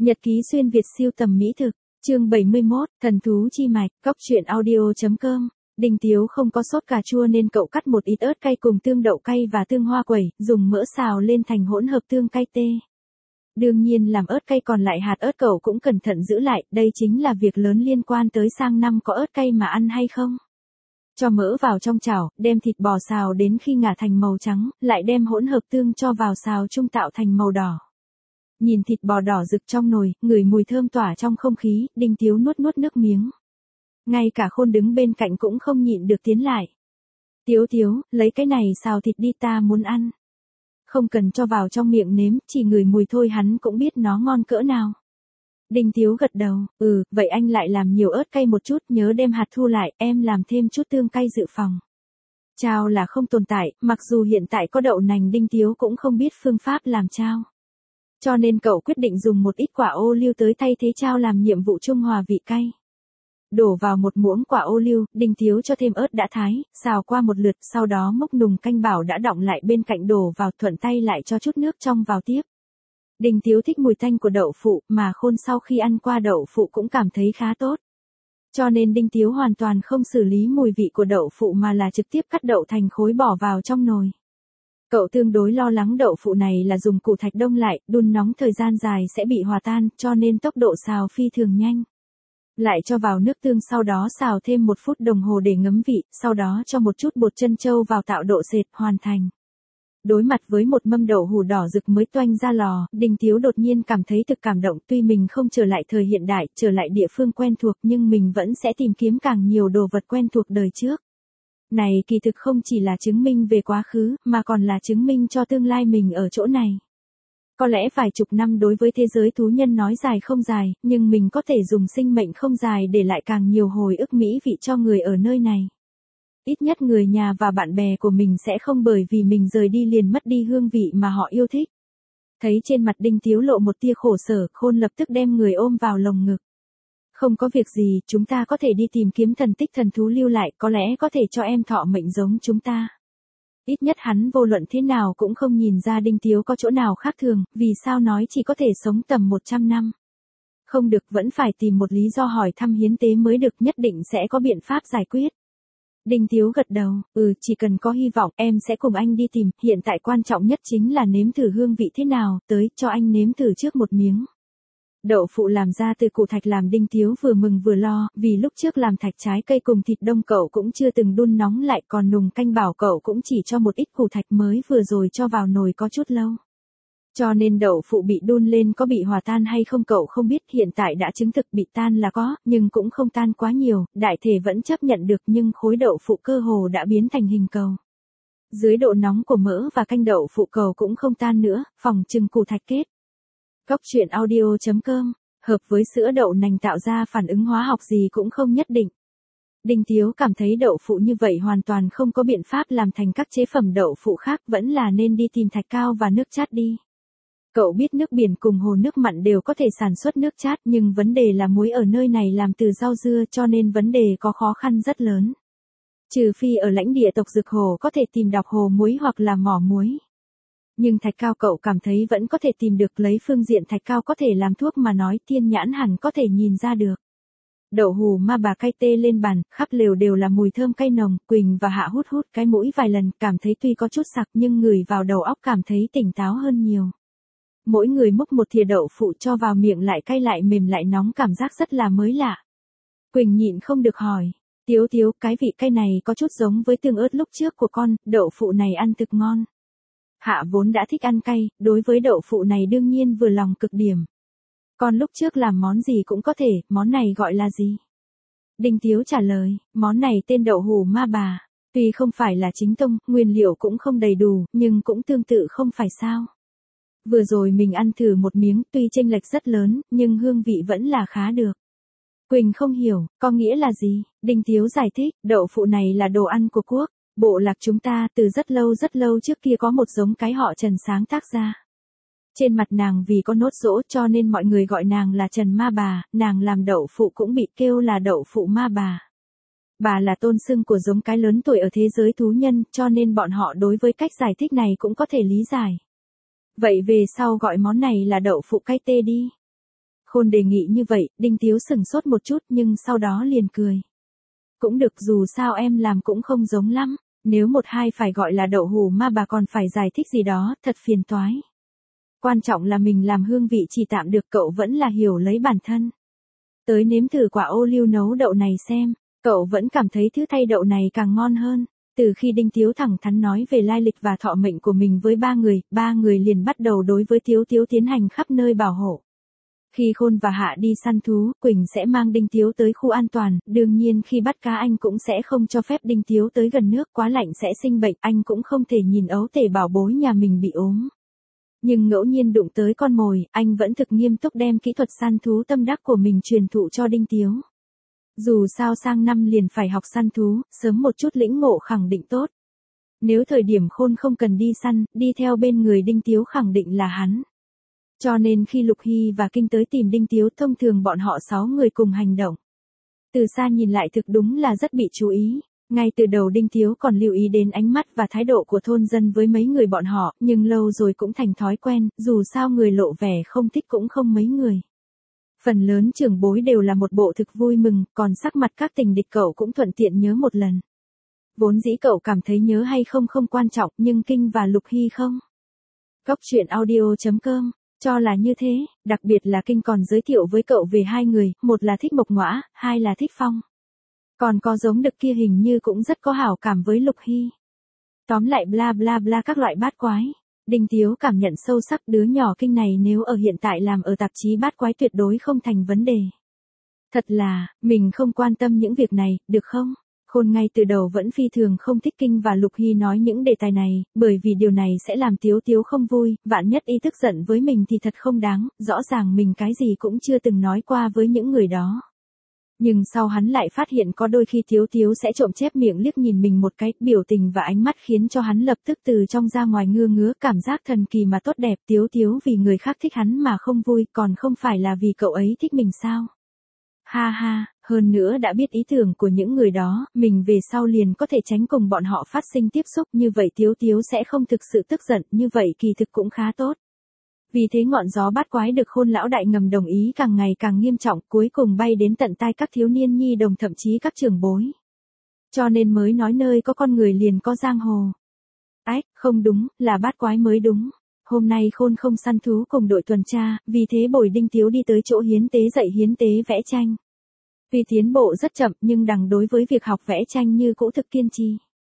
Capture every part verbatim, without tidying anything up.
Nhật ký xuyên Việt siêu tầm mỹ thực, chương bảy mươi mốt, thần thú chi mạch, cóc truyện audio.com. Đinh Tiếu không có sốt cà chua nên cậu cắt một ít ớt cay cùng tương đậu cay và tương hoa quẩy, dùng mỡ xào lên thành hỗn hợp tương cay tê. Đương nhiên làm ớt cay còn lại hạt ớt cậu cũng cẩn thận giữ lại, đây chính là việc lớn liên quan tới sang năm có ớt cay mà ăn hay không. Cho mỡ vào trong chảo, đem thịt bò xào đến khi ngả thành màu trắng, lại đem hỗn hợp tương cho vào xào chung tạo thành màu đỏ. Nhìn thịt bò đỏ rực trong nồi, ngửi mùi thơm tỏa trong không khí, Đinh Tiếu nuốt nuốt nước miếng. Ngay cả Khôn đứng bên cạnh cũng không nhịn được tiến lại. Tiếu Tiếu, lấy cái này xào thịt đi, ta muốn ăn. Không cần cho vào trong miệng nếm, chỉ ngửi mùi thôi hắn cũng biết nó ngon cỡ nào. Đinh Tiếu gật đầu, ừ, vậy anh lại làm nhiều ớt cay một chút, nhớ đem hạt thu lại, em làm thêm chút tương cay dự phòng. Chao là không tồn tại, mặc dù hiện tại có đậu nành, Đinh Tiếu cũng không biết phương pháp làm chao. Cho nên cậu quyết định dùng một ít quả ô liu tới thay thế chao làm nhiệm vụ trung hòa vị cay. Đổ vào một muỗng quả ô liu, Đinh Tiếu cho thêm ớt đã thái, xào qua một lượt, sau đó múc nùng canh bảo đã đọng lại bên cạnh đổ vào, thuận tay lại cho chút nước trong vào tiếp. Đinh Tiếu thích mùi tanh của đậu phụ, mà Khôn sau khi ăn qua đậu phụ cũng cảm thấy khá tốt. Cho nên Đinh Tiếu hoàn toàn không xử lý mùi vị của đậu phụ mà là trực tiếp cắt đậu thành khối bỏ vào trong nồi. Cậu tương đối lo lắng đậu phụ này là dùng củ thạch đông lại, đun nóng thời gian dài sẽ bị hòa tan, cho nên tốc độ xào phi thường nhanh. Lại cho vào nước tương, sau đó xào thêm một phút đồng hồ để ngấm vị, sau đó cho một chút bột trân châu vào tạo độ sệt, hoàn thành. Đối mặt với một mâm đậu hủ đỏ rực mới toanh ra lò, Đinh Tiếu đột nhiên cảm thấy thực cảm động, tuy mình không trở lại thời hiện đại, trở lại địa phương quen thuộc nhưng mình vẫn sẽ tìm kiếm càng nhiều đồ vật quen thuộc đời trước. Này kỳ thực không chỉ là chứng minh về quá khứ, mà còn là chứng minh cho tương lai mình ở chỗ này. Có lẽ vài chục năm đối với thế giới thú nhân nói dài không dài, nhưng mình có thể dùng sinh mệnh không dài để lại càng nhiều hồi ức mỹ vị cho người ở nơi này. Ít nhất người nhà và bạn bè của mình sẽ không bởi vì mình rời đi liền mất đi hương vị mà họ yêu thích. Thấy trên mặt Đinh Tiếu lộ một tia khổ sở, Khôn lập tức đem người ôm vào lồng ngực. Không có việc gì, chúng ta có thể đi tìm kiếm thần tích thần thú lưu lại, có lẽ có thể cho em thọ mệnh giống chúng ta. Ít nhất hắn vô luận thế nào cũng không nhìn ra Đinh Tiếu có chỗ nào khác thường, vì sao nói chỉ có thể sống tầm một trăm năm. Không được, vẫn phải tìm một lý do hỏi thăm hiến tế mới được, nhất định sẽ có biện pháp giải quyết. Đinh Tiếu gật đầu, ừ, chỉ cần có hy vọng, em sẽ cùng anh đi tìm, hiện tại quan trọng nhất chính là nếm thử hương vị thế nào, tới, cho anh nếm thử trước một miếng. Đậu phụ làm ra từ củ thạch làm Đinh Tiếu vừa mừng vừa lo, vì lúc trước làm thạch trái cây cùng thịt đông cậu cũng chưa từng đun nóng lại, còn nùng canh bảo cậu cũng chỉ cho một ít củ thạch mới vừa rồi cho vào nồi có chút lâu. Cho nên đậu phụ bị đun lên có bị hòa tan hay không cậu không biết, hiện tại đã chứng thực bị tan là có, nhưng cũng không tan quá nhiều, đại thể vẫn chấp nhận được, nhưng khối đậu phụ cơ hồ đã biến thành hình cầu. Dưới độ nóng của mỡ và canh đậu phụ cầu cũng không tan nữa, phòng chừng củ thạch kết. Cóc truyện audio.com, hợp với sữa đậu nành tạo ra phản ứng hóa học gì cũng không nhất định. Đinh Tiếu cảm thấy đậu phụ như vậy hoàn toàn không có biện pháp làm thành các chế phẩm đậu phụ khác, vẫn là nên đi tìm thạch cao và nước chát đi. Cậu biết nước biển cùng hồ nước mặn đều có thể sản xuất nước chát, nhưng vấn đề là muối ở nơi này làm từ rau dưa, cho nên vấn đề có khó khăn rất lớn. Trừ phi ở lãnh địa tộc Dực Hồ có thể tìm đọc hồ muối hoặc là mỏ muối. Nhưng thạch cao cậu cảm thấy vẫn có thể tìm được, lấy phương diện thạch cao có thể làm thuốc mà nói, thiên nhãn hẳn có thể nhìn ra được. Đậu hù ma bà cay tê lên bàn, khắp lều đều là mùi thơm cay nồng, Quỳnh và Hạ hút hút cái mũi vài lần, cảm thấy tuy có chút sặc nhưng ngửi vào đầu óc cảm thấy tỉnh táo hơn nhiều. Mỗi người múc một thìa đậu phụ cho vào miệng lại cay lại mềm lại nóng, cảm giác rất là mới lạ. Quỳnh nhịn không được hỏi, Tiếu Tiếu, cái vị cay này có chút giống với tương ớt lúc trước của con, đậu phụ này ăn thực ngon. Hạ vốn đã thích ăn cay, đối với đậu phụ này đương nhiên vừa lòng cực điểm. Con lúc trước làm món gì cũng có thể, món này gọi là gì? Đinh Tiếu trả lời, món này tên đậu hù ma bà. Tuy không phải là chính tông, nguyên liệu cũng không đầy đủ, nhưng cũng tương tự không phải sao. Vừa rồi mình ăn thử một miếng, tuy chênh lệch rất lớn, nhưng hương vị vẫn là khá được. Quỳnh không hiểu, có nghĩa là gì? Đinh Tiếu giải thích, đậu phụ này là đồ ăn của quốc. Bộ lạc chúng ta từ rất lâu rất lâu trước kia có một giống cái họ Trần sáng tác ra. Trên mặt nàng vì có nốt rỗ cho nên mọi người gọi nàng là Trần Ma Bà, nàng làm đậu phụ cũng bị kêu là đậu phụ ma bà. Bà là tôn xưng của giống cái lớn tuổi ở thế giới thú nhân, cho nên bọn họ đối với cách giải thích này cũng có thể lý giải. Vậy về sau gọi món này là đậu phụ cay tê đi. Khôn đề nghị như vậy, Đinh Tiếu sửng sốt một chút nhưng sau đó liền cười. Cũng được, dù sao em làm cũng không giống lắm, nếu một hai phải gọi là đậu hù ma bà còn phải giải thích gì đó, thật phiền toái. Quan trọng là mình làm hương vị chỉ tạm được, cậu vẫn là hiểu lấy bản thân. Tới nếm thử quả ô liu nấu đậu này xem, cậu vẫn cảm thấy thứ thay đậu này càng ngon hơn. Từ khi Đinh Tiếu thẳng thắn nói về lai lịch và thọ mệnh của mình với ba người, ba người liền bắt đầu đối với Tiếu Tiếu tiến hành khắp nơi bảo hộ. Khi Khôn và Hạ đi săn thú, Quỳnh sẽ mang Đinh Tiếu tới khu an toàn, đương nhiên khi bắt cá anh cũng sẽ không cho phép Đinh Tiếu tới gần nước, quá lạnh sẽ sinh bệnh, anh cũng không thể nhìn ấu tể bảo bối nhà mình bị ốm. Nhưng ngẫu nhiên đụng tới con mồi, anh vẫn thực nghiêm túc đem kỹ thuật săn thú tâm đắc của mình truyền thụ cho Đinh Tiếu. Dù sao sang năm liền phải học săn thú, sớm một chút lĩnh ngộ khẳng định tốt. Nếu thời điểm Khôn không cần đi săn, đi theo bên người Đinh Tiếu khẳng định là hắn. Cho nên khi Lục Hy và Kinh tới tìm Đinh Tiếu, thông thường bọn họ sáu người cùng hành động. Từ xa nhìn lại thực đúng là rất bị chú ý. Ngay từ đầu Đinh Tiếu còn lưu ý đến ánh mắt và thái độ của thôn dân với mấy người bọn họ, nhưng lâu rồi cũng thành thói quen, dù sao người lộ vẻ không thích cũng không mấy người. Phần lớn trưởng bối đều là một bộ thực vui mừng, còn sắc mặt các tình địch cậu cũng thuận tiện nhớ một lần. Vốn dĩ cậu cảm thấy nhớ hay không không quan trọng, nhưng Kinh và Lục Hy không. Góc truyện audio chấm com cho là như thế, đặc biệt là Kinh còn giới thiệu với cậu về hai người, một là thích Mộc Ngõa, hai là thích Phong. Còn có giống đực kia hình như cũng rất có hảo cảm với Lục Hy. Tóm lại bla bla bla các loại bát quái. Đinh Tiếu cảm nhận sâu sắc đứa nhỏ Kinh này nếu ở hiện tại làm ở tạp chí bát quái tuyệt đối không thành vấn đề. Thật là, mình không quan tâm những việc này, được không? Khôn ngay từ đầu vẫn phi thường không thích Kinh và Lục Hy nói những đề tài này, bởi vì điều này sẽ làm Tiếu Tiếu không vui, vạn nhất y tức giận với mình thì thật không đáng, rõ ràng mình cái gì cũng chưa từng nói qua với những người đó. Nhưng sau hắn lại phát hiện có đôi khi Tiếu Tiếu sẽ trộm chép miệng liếc nhìn mình một cái, biểu tình và ánh mắt khiến cho hắn lập tức từ trong ra ngoài ngưa ngứa, cảm giác thần kỳ mà tốt đẹp. Tiếu Tiếu vì người khác thích hắn mà không vui, còn không phải là vì cậu ấy thích mình sao? Ha ha, hơn nữa đã biết ý tưởng của những người đó, mình về sau liền có thể tránh cùng bọn họ phát sinh tiếp xúc, như vậy Tiếu Tiếu sẽ không thực sự tức giận, như vậy kỳ thực cũng khá tốt. Vì thế ngọn gió bát quái được Khôn lão đại ngầm đồng ý càng ngày càng nghiêm trọng, cuối cùng bay đến tận tai các thiếu niên nhi đồng thậm chí các trưởng bối. Cho nên mới nói nơi có con người liền có giang hồ. Ách, không đúng, là bát quái mới đúng. Hôm nay Khôn không săn thú cùng đội tuần tra, vì thế bồi Đinh Tiếu đi tới chỗ hiến tế dạy hiến tế vẽ tranh. Vì tiến bộ rất chậm nhưng Đằng đối với việc học vẽ tranh như cũ thực kiên trì.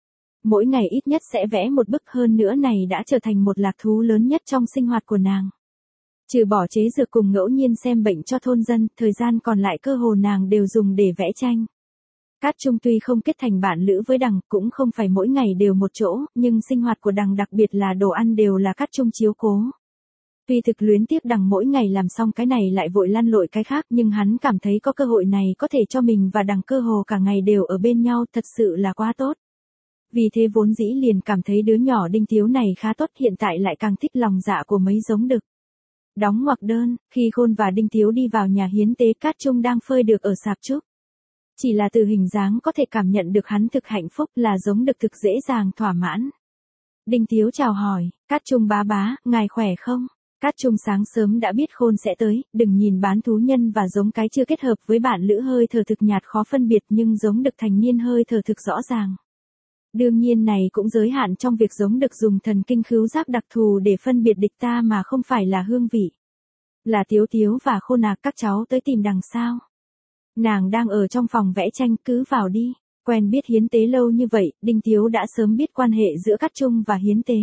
Mỗi ngày ít nhất sẽ vẽ một bức, hơn nữa này đã trở thành một lạc thú lớn nhất trong sinh hoạt của nàng. Trừ bỏ chế dược cùng ngẫu nhiên xem bệnh cho thôn dân, thời gian còn lại cơ hồ nàng đều dùng để vẽ tranh. Cát Trung tuy không kết thành bạn lữ với Đằng, cũng không phải mỗi ngày đều một chỗ, nhưng sinh hoạt của Đằng đặc biệt là đồ ăn đều là Cát Trung chiếu cố. Tuy thực luyến tiếc Đằng mỗi ngày làm xong cái này lại vội lăn lội cái khác, nhưng hắn cảm thấy có cơ hội này có thể cho mình và Đằng cơ hồ cả ngày đều ở bên nhau, thật sự là quá tốt. Vì thế vốn dĩ liền cảm thấy đứa nhỏ Đinh Tiếu này khá tốt, hiện tại lại càng thích lòng dạ của mấy giống đực. Đóng ngoặc đơn, khi Khôn và Đinh Tiếu đi vào nhà hiến tế, Cát Trung đang phơi được ở sạp trúc. Chỉ là từ hình dáng có thể cảm nhận được hắn thực hạnh phúc, là giống đực thực dễ dàng thỏa mãn. Đinh Tiếu chào hỏi, Cát Trung bá bá, ngài khỏe không? Cát Trung sáng sớm đã biết Khôn sẽ tới, đừng nhìn bán thú nhân và giống cái chưa kết hợp với bạn lữ hơi thở thực nhạt khó phân biệt, nhưng giống đực thành niên hơi thở thực rõ ràng. Đương nhiên này cũng giới hạn trong việc giống đực dùng thần kinh khứu giác đặc thù để phân biệt địch ta mà không phải là hương vị. Là Tiếu Tiếu và Khôn à, các cháu tới tìm Đằng sao? Nàng đang ở trong phòng vẽ tranh, cứ vào đi. Quen biết hiến tế lâu như vậy, Đinh Tiếu đã sớm biết quan hệ giữa Cát Trung và hiến tế.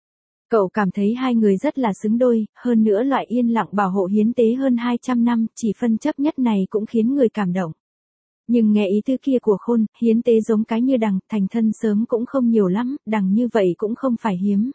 Cậu cảm thấy hai người rất là xứng đôi, hơn nữa loại yên lặng bảo hộ hiến tế hơn hai trăm năm, chỉ phân chấp nhất này cũng khiến người cảm động. Nhưng nghe ý tư kia của Khôn, hiến tế giống cái như Đằng, thành thân sớm cũng không nhiều lắm, Đằng như vậy cũng không phải hiếm.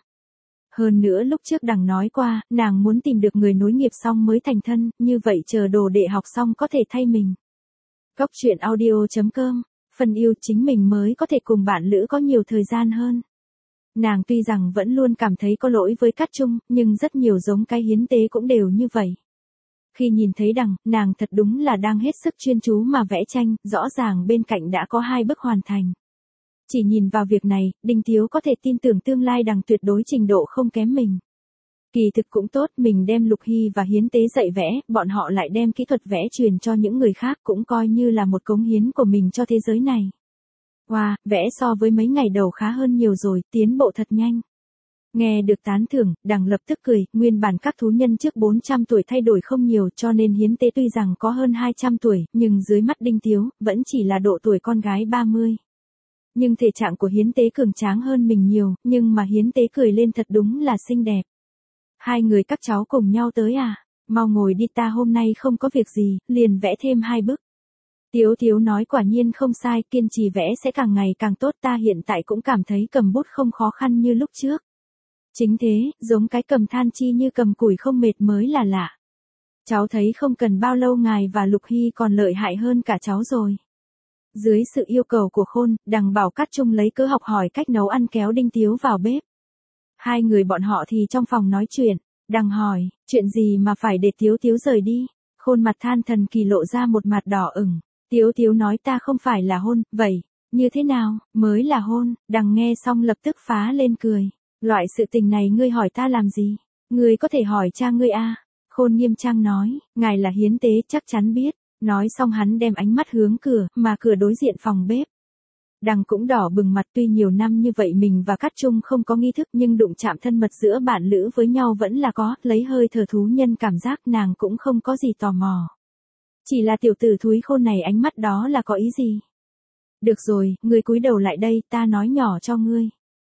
Hơn nữa lúc trước Đằng nói qua, nàng muốn tìm được người nối nghiệp xong mới thành thân, như vậy chờ đồ đệ học xong có thể thay mình. Góc truyện audio chấm com, phần yêu chính mình mới có thể cùng bạn lữ có nhiều thời gian hơn. Nàng tuy rằng vẫn luôn cảm thấy có lỗi với Cát Trung, nhưng rất nhiều giống cái hiến tế cũng đều như vậy. Khi nhìn thấy Đằng, nàng thật đúng là đang hết sức chuyên chú mà vẽ tranh, rõ ràng bên cạnh đã có hai bức hoàn thành. Chỉ nhìn vào việc này, Đinh Tiếu có thể tin tưởng tương lai Đằng tuyệt đối trình độ không kém mình. Kỳ thực cũng tốt, mình đem Lục Hy và Hiến Tế dạy vẽ, bọn họ lại đem kỹ thuật vẽ truyền cho những người khác, cũng coi như là một cống hiến của mình cho thế giới này. Wow, vẽ so với mấy ngày đầu khá hơn nhiều rồi, tiến bộ thật nhanh. Nghe được tán thưởng, Đằng lập tức cười, nguyên bản các thú nhân trước bốn trăm tuổi thay đổi không nhiều, cho nên Hiến Tế tuy rằng có hơn hai trăm tuổi, nhưng dưới mắt Đinh Tiếu, vẫn chỉ là độ tuổi con gái ba mươi. Nhưng thể trạng của Hiến Tế cường tráng hơn mình nhiều, nhưng mà Hiến Tế cười lên thật đúng là xinh đẹp. Hai người các cháu cùng nhau tới à? Mau ngồi đi, ta hôm nay không có việc gì, liền vẽ thêm hai bức. Tiếu Tiếu nói quả nhiên không sai, kiên trì vẽ sẽ càng ngày càng tốt, ta hiện tại cũng cảm thấy cầm bút không khó khăn như lúc trước. Chính thế, giống cái cầm than chi như cầm củi không mệt mới là lạ. Cháu thấy không cần bao lâu ngài và Lục Hy còn lợi hại hơn cả cháu rồi. Dưới sự yêu cầu của Khôn, Đằng bảo Cát Trung lấy cớ học hỏi cách nấu ăn kéo Đinh Tiếu vào bếp. Hai người bọn họ thì trong phòng nói chuyện, Đằng hỏi, chuyện gì mà phải để Tiếu Tiếu rời đi? Khôn mặt than thần kỳ lộ ra một mặt đỏ ửng. Tiếu Tiếu nói ta không phải là hôn, vậy, như thế nào, mới là hôn? Đằng nghe xong lập tức phá lên cười. Loại sự tình này ngươi hỏi ta làm gì? Ngươi có thể hỏi cha ngươi a. Khôn nghiêm trang nói, ngài là Hiến Tế chắc chắn biết. Nói xong hắn đem ánh mắt hướng cửa, mà cửa đối diện phòng bếp. Đằng cũng đỏ bừng mặt, tuy nhiều năm như vậy mình và Cát Trung không có nghi thức nhưng đụng chạm thân mật giữa bạn lữ với nhau vẫn là có, lấy hơi thở thú nhân cảm giác nàng cũng không có gì tò mò. Chỉ là tiểu tử thúi Khôn này ánh mắt đó là có ý gì? Được rồi, ngươi cúi đầu lại đây, ta nói nhỏ cho ngươi.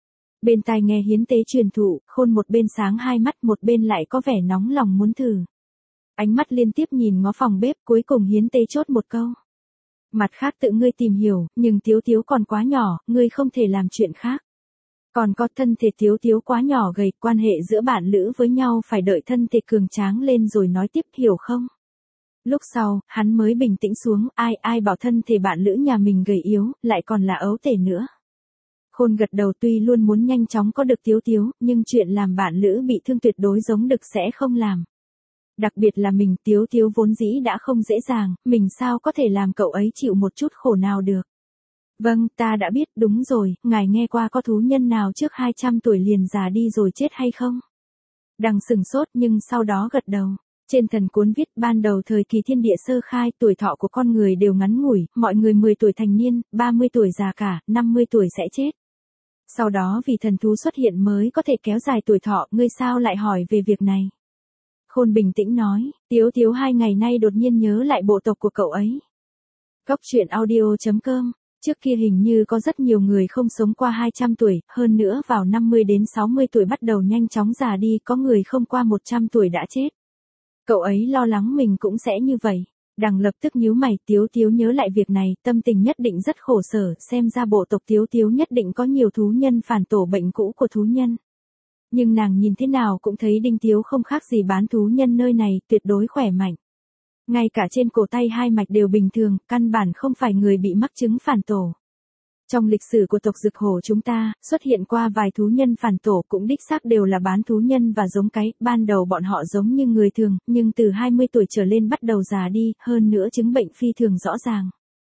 Bên tai nghe Hiến Tế truyền thụ, Khôn một bên sáng hai mắt, một bên lại có vẻ nóng lòng muốn thử. Ánh mắt liên tiếp nhìn ngó phòng bếp, cuối cùng Hiến Tế chốt một câu. Mặt khác tự ngươi tìm hiểu, nhưng Tiếu Tiếu còn quá nhỏ, ngươi không thể làm chuyện khác. Còn có thân thể Tiếu Tiếu quá nhỏ gầy, quan hệ giữa bạn lữ với nhau phải đợi thân thể cường tráng lên rồi nói tiếp, hiểu không? Lúc sau, hắn mới bình tĩnh xuống, ai ai bảo thân thể bạn lữ nhà mình gầy yếu, lại còn là ấu tể nữa. Khôn gật đầu, tuy luôn muốn nhanh chóng có được Tiếu Tiếu, nhưng chuyện làm bạn lữ bị thương tuyệt đối giống Đực sẽ không làm. Đặc biệt là mình, Tiếu Tiếu vốn dĩ đã không dễ dàng, mình sao có thể làm cậu ấy chịu một chút khổ nào được. Vâng, ta đã biết, đúng rồi, ngài nghe qua có thú nhân nào trước hai trăm tuổi liền già đi rồi chết hay không? Đằng sừng sốt nhưng sau đó gật đầu. Trên thần cuốn viết ban đầu thời kỳ thiên địa sơ khai, tuổi thọ của con người đều ngắn ngủi, mọi người mười tuổi thành niên, ba mươi tuổi già cả, năm mươi tuổi sẽ chết. Sau đó vì thần thú xuất hiện mới có thể kéo dài tuổi thọ, ngươi sao lại hỏi về việc này? Khôn bình tĩnh nói, Tiếu Tiếu hai ngày nay đột nhiên nhớ lại bộ tộc của cậu ấy. Góc truyện audio chấm com, trước kia hình như có rất nhiều người không sống qua hai trăm tuổi, hơn nữa vào năm mươi đến sáu mươi tuổi bắt đầu nhanh chóng già đi, có người không qua một trăm tuổi đã chết. Cậu ấy lo lắng mình cũng sẽ như vậy. Đằng lập tức nhíu mày, Tiếu Tiếu nhớ lại việc này, tâm tình nhất định rất khổ sở, xem ra bộ tộc Tiếu Tiếu nhất định có nhiều thú nhân phản tổ bệnh cũ của thú nhân. Nhưng nàng nhìn thế nào cũng thấy Đinh Tiếu không khác gì bán thú nhân nơi này, tuyệt đối khỏe mạnh. Ngay cả trên cổ tay hai mạch đều bình thường, căn bản không phải người bị mắc chứng phản tổ. Trong lịch sử của tộc Dực Hổ chúng ta, xuất hiện qua vài thú nhân phản tổ cũng đích xác đều là bán thú nhân và giống cái, ban đầu bọn họ giống như người thường, nhưng từ hai mươi tuổi trở lên bắt đầu già đi, hơn nữa chứng bệnh phi thường rõ ràng.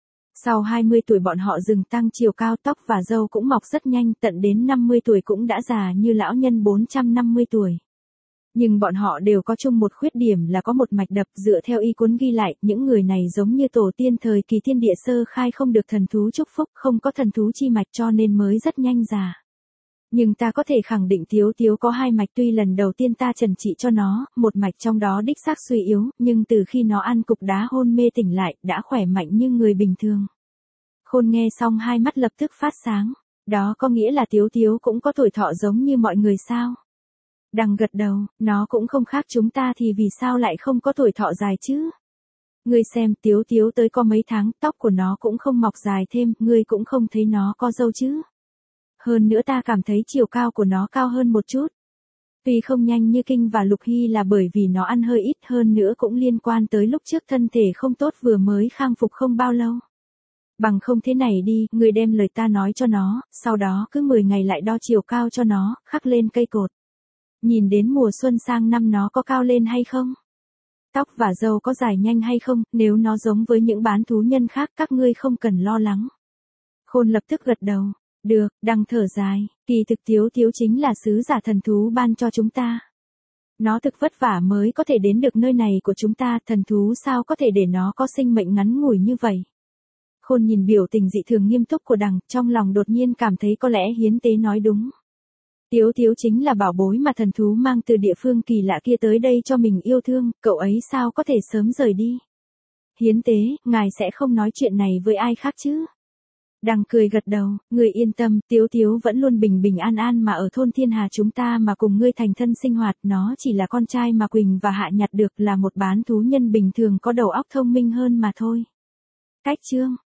Sau hai mươi tuổi bọn họ dừng tăng chiều cao, tóc và râu cũng mọc rất nhanh, tận đến năm mươi tuổi cũng đã già như lão nhân bốn trăm năm mươi tuổi. Nhưng bọn họ đều có chung một khuyết điểm là có một mạch đập, dựa theo y cuốn ghi lại, những người này giống như tổ tiên thời kỳ thiên địa sơ khai không được thần thú chúc phúc, không có thần thú chi mạch cho nên mới rất nhanh già. Nhưng ta có thể khẳng định Tiếu Tiếu có hai mạch, tuy lần đầu tiên ta trần trị cho nó, một mạch trong đó đích xác suy yếu, nhưng từ khi nó ăn cục đá hôn mê tỉnh lại, đã khỏe mạnh như người bình thường. Khôn nghe xong hai mắt lập tức phát sáng, đó có nghĩa là Tiếu Tiếu cũng có tuổi thọ giống như mọi người sao? Đằng gật đầu, nó cũng không khác chúng ta thì vì sao lại không có tuổi thọ dài chứ? Ngươi xem, Tiếu Tiếu tới có mấy tháng, tóc của nó cũng không mọc dài thêm, ngươi cũng không thấy nó có râu chứ? Hơn nữa ta cảm thấy chiều cao của nó cao hơn một chút. Tuy không nhanh như Kinh và Lục Hy là bởi vì nó ăn hơi ít, hơn nữa cũng liên quan tới lúc trước thân thể không tốt vừa mới khang phục không bao lâu. Bằng không thế này đi, ngươi đem lời ta nói cho nó, sau đó cứ mười ngày lại đo chiều cao cho nó, khắc lên cây cột. Nhìn đến mùa xuân sang năm nó có cao lên hay không? Tóc và râu có dài nhanh hay không, nếu nó giống với những bán thú nhân khác các ngươi không cần lo lắng. Khôn lập tức gật đầu. Được, Đằng thở dài, kỳ thực Tiếu Tiếu chính là sứ giả thần thú ban cho chúng ta. Nó thực vất vả mới có thể đến được nơi này của chúng ta, thần thú sao có thể để nó có sinh mệnh ngắn ngủi như vậy. Khôn nhìn biểu tình dị thường nghiêm túc của Đằng, trong lòng đột nhiên cảm thấy có lẽ hiến tế nói đúng. Tiếu Tiếu chính là bảo bối mà thần thú mang từ địa phương kỳ lạ kia tới đây cho mình yêu thương, cậu ấy sao có thể sớm rời đi. Hiến tế, ngài sẽ không nói chuyện này với ai khác chứ? Đằng cười gật đầu, người yên tâm, Tiếu Tiếu vẫn luôn bình bình an an mà ở thôn Thiên Hà chúng ta mà cùng ngươi thành thân sinh hoạt, nó chỉ là con trai mà Quỳnh và Hạ nhặt được, là một bán thú nhân bình thường có đầu óc thông minh hơn mà thôi. Cách chương